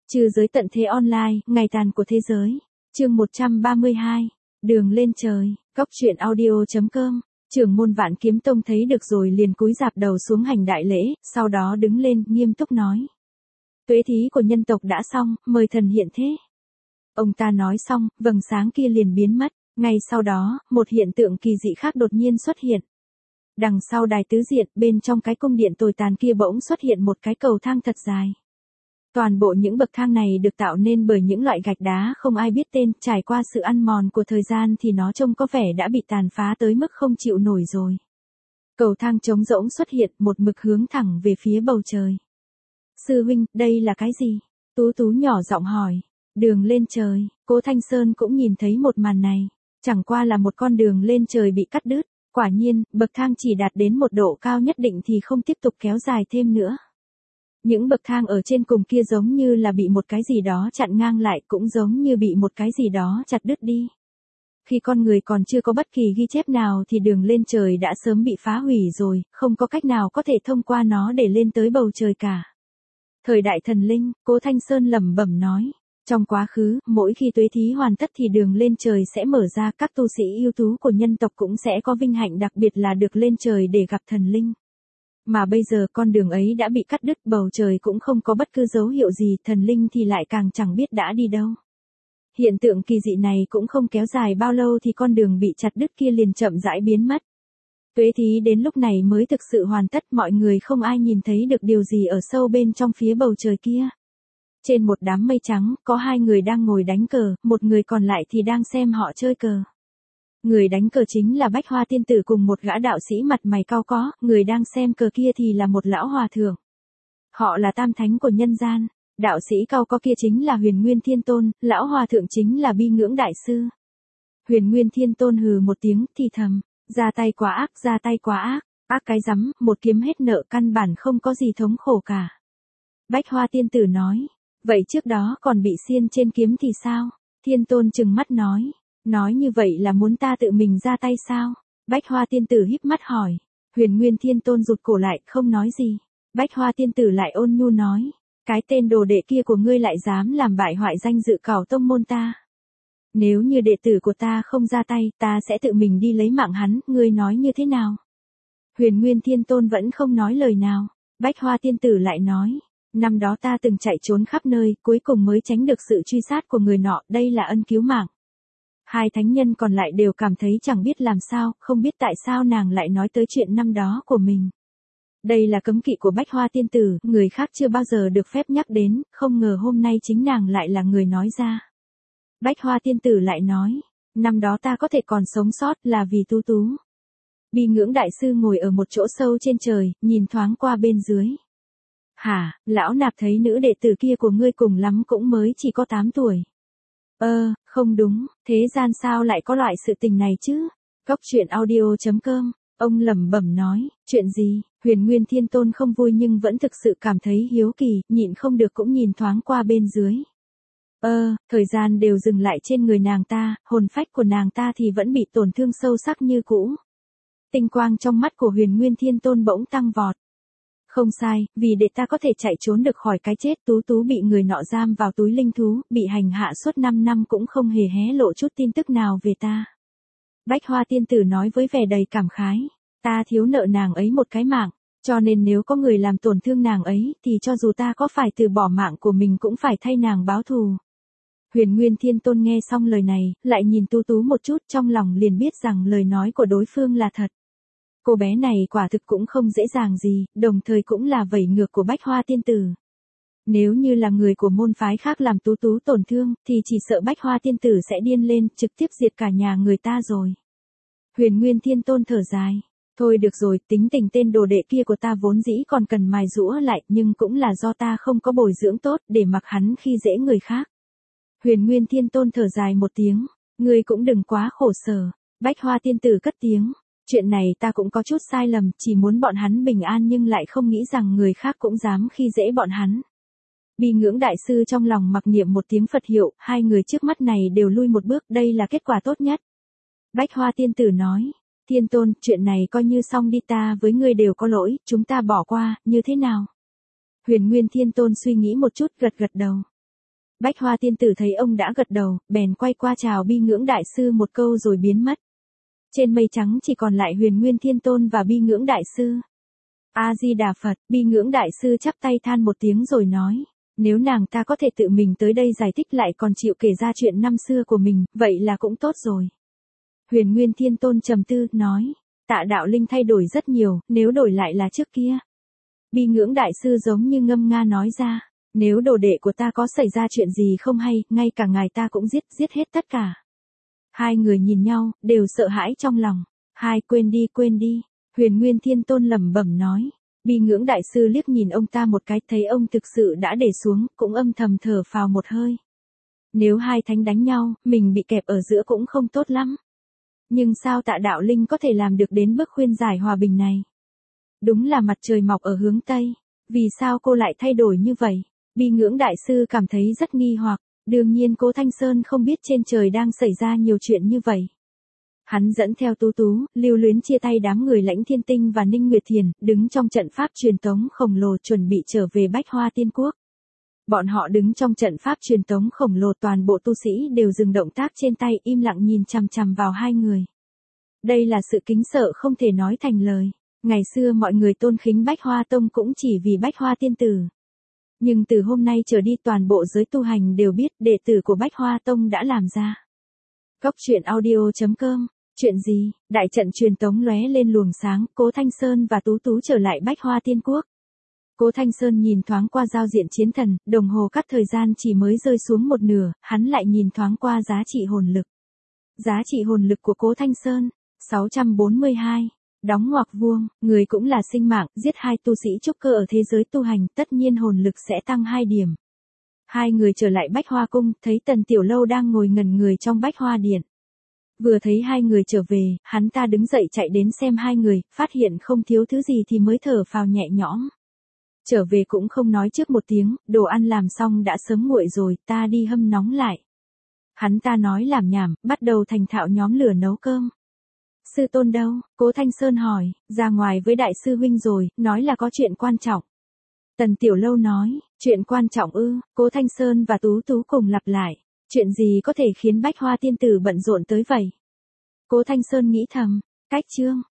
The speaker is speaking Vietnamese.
Trừ giới tận thế online, ngày tàn của thế giới. Chương 132. Đường lên trời. Cóc truyện audio.com. Trưởng môn Vạn Kiếm Tông thấy được rồi liền cúi rạp đầu xuống hành đại lễ, sau đó đứng lên, nghiêm túc nói: Tuế thí của nhân tộc đã xong, mời thần hiện thế. Ông ta nói xong, vầng sáng kia liền biến mất. Ngay sau đó, một hiện tượng kỳ dị khác đột nhiên xuất hiện. Đằng sau đài tứ diện, bên trong cái cung điện tồi tàn kia bỗng xuất hiện một cái cầu thang thật dài. Toàn bộ những bậc thang này được tạo nên bởi những loại gạch đá không ai biết tên, trải qua sự ăn mòn của thời gian thì nó trông có vẻ đã bị tàn phá tới mức không chịu nổi rồi. Cầu thang trống rỗng xuất hiện, một mực hướng thẳng về phía bầu trời. Sư huynh, đây là cái gì? Tú Tú nhỏ giọng hỏi. Đường lên trời. Cố Thanh Sơn cũng nhìn thấy một màn này. Chẳng qua là một con đường lên trời bị cắt đứt. Quả nhiên, bậc thang chỉ đạt đến một độ cao nhất định thì không tiếp tục kéo dài thêm nữa. Những bậc thang ở trên cùng kia giống như là bị một cái gì đó chặn ngang lại, cũng giống như bị một cái gì đó chặt đứt đi. Khi con người còn chưa có bất kỳ ghi chép nào thì đường lên trời đã sớm bị phá hủy rồi, không có cách nào có thể thông qua nó để lên tới bầu trời cả. Thời đại thần linh, Cố Thanh Sơn lẩm bẩm nói. Trong quá khứ, mỗi khi tuế thí hoàn tất thì đường lên trời sẽ mở ra, các tu sĩ ưu tú của nhân tộc cũng sẽ có vinh hạnh đặc biệt là được lên trời để gặp thần linh. Mà bây giờ con đường ấy đã bị cắt đứt, bầu trời cũng không có bất cứ dấu hiệu gì, thần linh thì lại càng chẳng biết đã đi đâu. Hiện tượng kỳ dị này cũng không kéo dài bao lâu thì con đường bị chặt đứt kia liền chậm rãi biến mất. Tuế thí đến lúc này mới thực sự hoàn tất, mọi người không ai nhìn thấy được điều gì ở sâu bên trong phía bầu trời kia. Trên một đám mây trắng, có hai người đang ngồi đánh cờ, một người còn lại thì đang xem họ chơi cờ. Người đánh cờ chính là Bách Hoa Tiên Tử cùng một gã đạo sĩ mặt mày cau có, người đang xem cờ kia thì là một lão hòa thượng. Họ là tam thánh của nhân gian, đạo sĩ cau có kia chính là Huyền Nguyên Thiên Tôn, lão hòa thượng chính là Bi Ngưỡng Đại Sư. Huyền Nguyên Thiên Tôn hừ một tiếng thì thầm, ra tay quá ác, ra tay quá ác, ác cái rắm, một kiếm hết nợ, căn bản không có gì thống khổ cả. Bách Hoa Tiên Tử nói, vậy trước đó còn bị xiên trên kiếm thì sao? Thiên Tôn trừng mắt nói như vậy là muốn ta tự mình ra tay sao? Bách Hoa Tiên Tử híp mắt hỏi. Huyền Nguyên Thiên Tôn rụt cổ lại, không nói gì. Bách Hoa Tiên Tử lại ôn nhu nói, cái tên đồ đệ kia của ngươi lại dám làm bại hoại danh dự Cảo tông môn ta. Nếu như đệ tử của ta không ra tay, ta sẽ tự mình đi lấy mạng hắn, ngươi nói như thế nào? Huyền Nguyên Thiên Tôn vẫn không nói lời nào. Bách Hoa Tiên Tử lại nói, năm đó ta từng chạy trốn khắp nơi, cuối cùng mới tránh được sự truy sát của người nọ, đây là ân cứu mạng. Hai thánh nhân còn lại đều cảm thấy chẳng biết làm sao, không biết tại sao nàng lại nói tới chuyện năm đó của mình. Đây là cấm kỵ của Bách Hoa Tiên Tử, người khác chưa bao giờ được phép nhắc đến, không ngờ hôm nay chính nàng lại là người nói ra. Bách Hoa Tiên Tử lại nói, năm đó ta có thể còn sống sót là vì Tú Tú. Bi Ngưỡng Đại Sư ngồi ở một chỗ sâu trên trời, nhìn thoáng qua bên dưới. Hả, lão nạp thấy nữ đệ tử kia của ngươi cùng lắm cũng mới chỉ có 8 tuổi. Không đúng, thế gian sao lại có loại sự tình này chứ? Cóc truyện audio.com, ông lẩm bẩm nói, chuyện gì? Huyền Nguyên Thiên Tôn không vui nhưng vẫn thực sự cảm thấy hiếu kỳ, nhịn không được cũng nhìn thoáng qua bên dưới. Thời gian đều dừng lại trên người nàng ta, hồn phách của nàng ta thì vẫn bị tổn thương sâu sắc như cũ. Tinh quang trong mắt của Huyền Nguyên Thiên Tôn bỗng tăng vọt. Không sai, vì để ta có thể chạy trốn được khỏi cái chết, Tú Tú bị người nọ giam vào túi linh thú, bị hành hạ suốt 5 năm cũng không hề hé lộ chút tin tức nào về ta. Bách Hoa Tiên Tử nói với vẻ đầy cảm khái, ta thiếu nợ nàng ấy một cái mạng, cho nên nếu có người làm tổn thương nàng ấy, thì cho dù ta có phải từ bỏ mạng của mình cũng phải thay nàng báo thù. Huyền Nguyên Thiên Tôn nghe xong lời này, lại nhìn Tú Tú một chút, trong lòng liền biết rằng lời nói của đối phương là thật. Cô bé này quả thực cũng không dễ dàng gì, đồng thời cũng là vẩy ngược của Bách Hoa Tiên Tử. Nếu như là người của môn phái khác làm Tú Tú tổn thương, thì chỉ sợ Bách Hoa Tiên Tử sẽ điên lên, trực tiếp diệt cả nhà người ta rồi. Huyền Nguyên Thiên Tôn thở dài. Thôi được rồi, tính tình tên đồ đệ kia của ta vốn dĩ còn cần mài giũa lại, nhưng cũng là do ta không có bồi dưỡng tốt, để mặc hắn khi dễ người khác. Huyền Nguyên Thiên Tôn thở dài một tiếng, ngươi cũng đừng quá khổ sở. Bách Hoa Tiên Tử cất tiếng. Chuyện này ta cũng có chút sai lầm, chỉ muốn bọn hắn bình an nhưng lại không nghĩ rằng người khác cũng dám khi dễ bọn hắn. Bi Ngưỡng Đại Sư trong lòng mặc niệm một tiếng Phật hiệu, hai người trước mắt này đều lui một bước, đây là kết quả tốt nhất. Bách Hoa Tiên Tử nói, Thiên Tôn, chuyện này coi như xong đi, ta với ngươi đều có lỗi, chúng ta bỏ qua, như thế nào? Huyền Nguyên Thiên Tôn suy nghĩ một chút, gật gật đầu. Bách Hoa tiên tử thấy ông đã gật đầu, bèn quay qua chào Bi Ngưỡng đại sư một câu rồi biến mất. Trên mây trắng chỉ còn lại Huyền Nguyên Thiên Tôn và Bi Ngưỡng đại sư. A Di Đà Phật, Bi Ngưỡng đại sư chắp tay than một tiếng rồi nói, nếu nàng ta có thể tự mình tới đây giải thích lại còn chịu kể ra chuyện năm xưa của mình, vậy là cũng tốt rồi. Huyền Nguyên Thiên Tôn trầm tư, nói, Tạ đạo linh thay đổi rất nhiều, nếu đổi lại là trước kia. Bi Ngưỡng đại sư giống như ngâm nga nói ra, nếu đồ đệ của ta có xảy ra chuyện gì không hay, ngay cả ngài ta cũng giết hết tất cả. Hai người nhìn nhau, đều sợ hãi trong lòng. Hai, quên đi. Huyền Nguyên Thiên Tôn lẩm bẩm nói. Bi Ngưỡng đại sư liếc nhìn ông ta một cái, thấy ông thực sự đã để xuống, cũng âm thầm thở phào một hơi. Nếu hai thánh đánh nhau, mình bị kẹp ở giữa cũng không tốt lắm. Nhưng sao Tạ đạo linh có thể làm được đến bước khuyên giải hòa bình này? Đúng là mặt trời mọc ở hướng Tây. Vì sao cô lại thay đổi như vậy? Bi Ngưỡng đại sư cảm thấy rất nghi hoặc. Đương nhiên Cố Thanh Sơn không biết trên trời đang xảy ra nhiều chuyện như vậy. Hắn dẫn theo Tú Tú, lưu luyến chia tay đám người Lãnh Thiên Tinh và Ninh Nguyệt Thiền, đứng trong trận pháp truyền tống khổng lồ chuẩn bị trở về Bách Hoa Tiên Quốc. Bọn họ đứng trong trận pháp truyền tống khổng lồ, toàn bộ tu sĩ đều dừng động tác trên tay, im lặng nhìn chằm chằm vào hai người. Đây là sự kính sợ không thể nói thành lời. Ngày xưa mọi người tôn khính Bách Hoa Tông cũng chỉ vì Bách Hoa Tiên Tử. Nhưng từ hôm nay trở đi toàn bộ giới tu hành đều biết đệ tử của Bách Hoa Tông đã làm ra. Cốc truyện audio.com. Chuyện gì? Đại trận truyền tống lóe lên luồng sáng, Cố Thanh Sơn và Tú Tú trở lại Bách Hoa Tiên Quốc. Cố Thanh Sơn nhìn thoáng qua giao diện chiến thần, đồng hồ cắt thời gian chỉ mới rơi xuống một nửa, hắn lại nhìn thoáng qua giá trị hồn lực. Giá trị hồn lực của Cố Thanh Sơn, 642. Đóng ngoặc vuông, người cũng là sinh mạng, giết hai tu sĩ trúc cơ ở thế giới tu hành, tất nhiên hồn lực sẽ tăng 2 điểm. Hai người trở lại Bách Hoa Cung, thấy Tần Tiểu Lâu đang ngồi ngẩn người trong Bách Hoa Điện. Vừa thấy hai người trở về, hắn ta đứng dậy chạy đến xem hai người, phát hiện không thiếu thứ gì thì mới thở phào nhẹ nhõm. Trở về cũng không nói trước một tiếng, đồ ăn làm xong đã sớm nguội rồi, ta đi hâm nóng lại. Hắn ta nói làm nhảm, bắt đầu thành thạo nhóm lửa nấu cơm. Sư tôn đâu? Cố Thanh Sơn hỏi, ra ngoài với đại sư huynh rồi, nói là có chuyện quan trọng. Tần Tiểu Lâu nói, chuyện quan trọng ư? Cố Thanh Sơn và Tú Tú cùng lặp lại, chuyện gì có thể khiến Bách Hoa Tiên Tử bận rộn tới vậy? Cố Thanh Sơn nghĩ thầm, cách chương.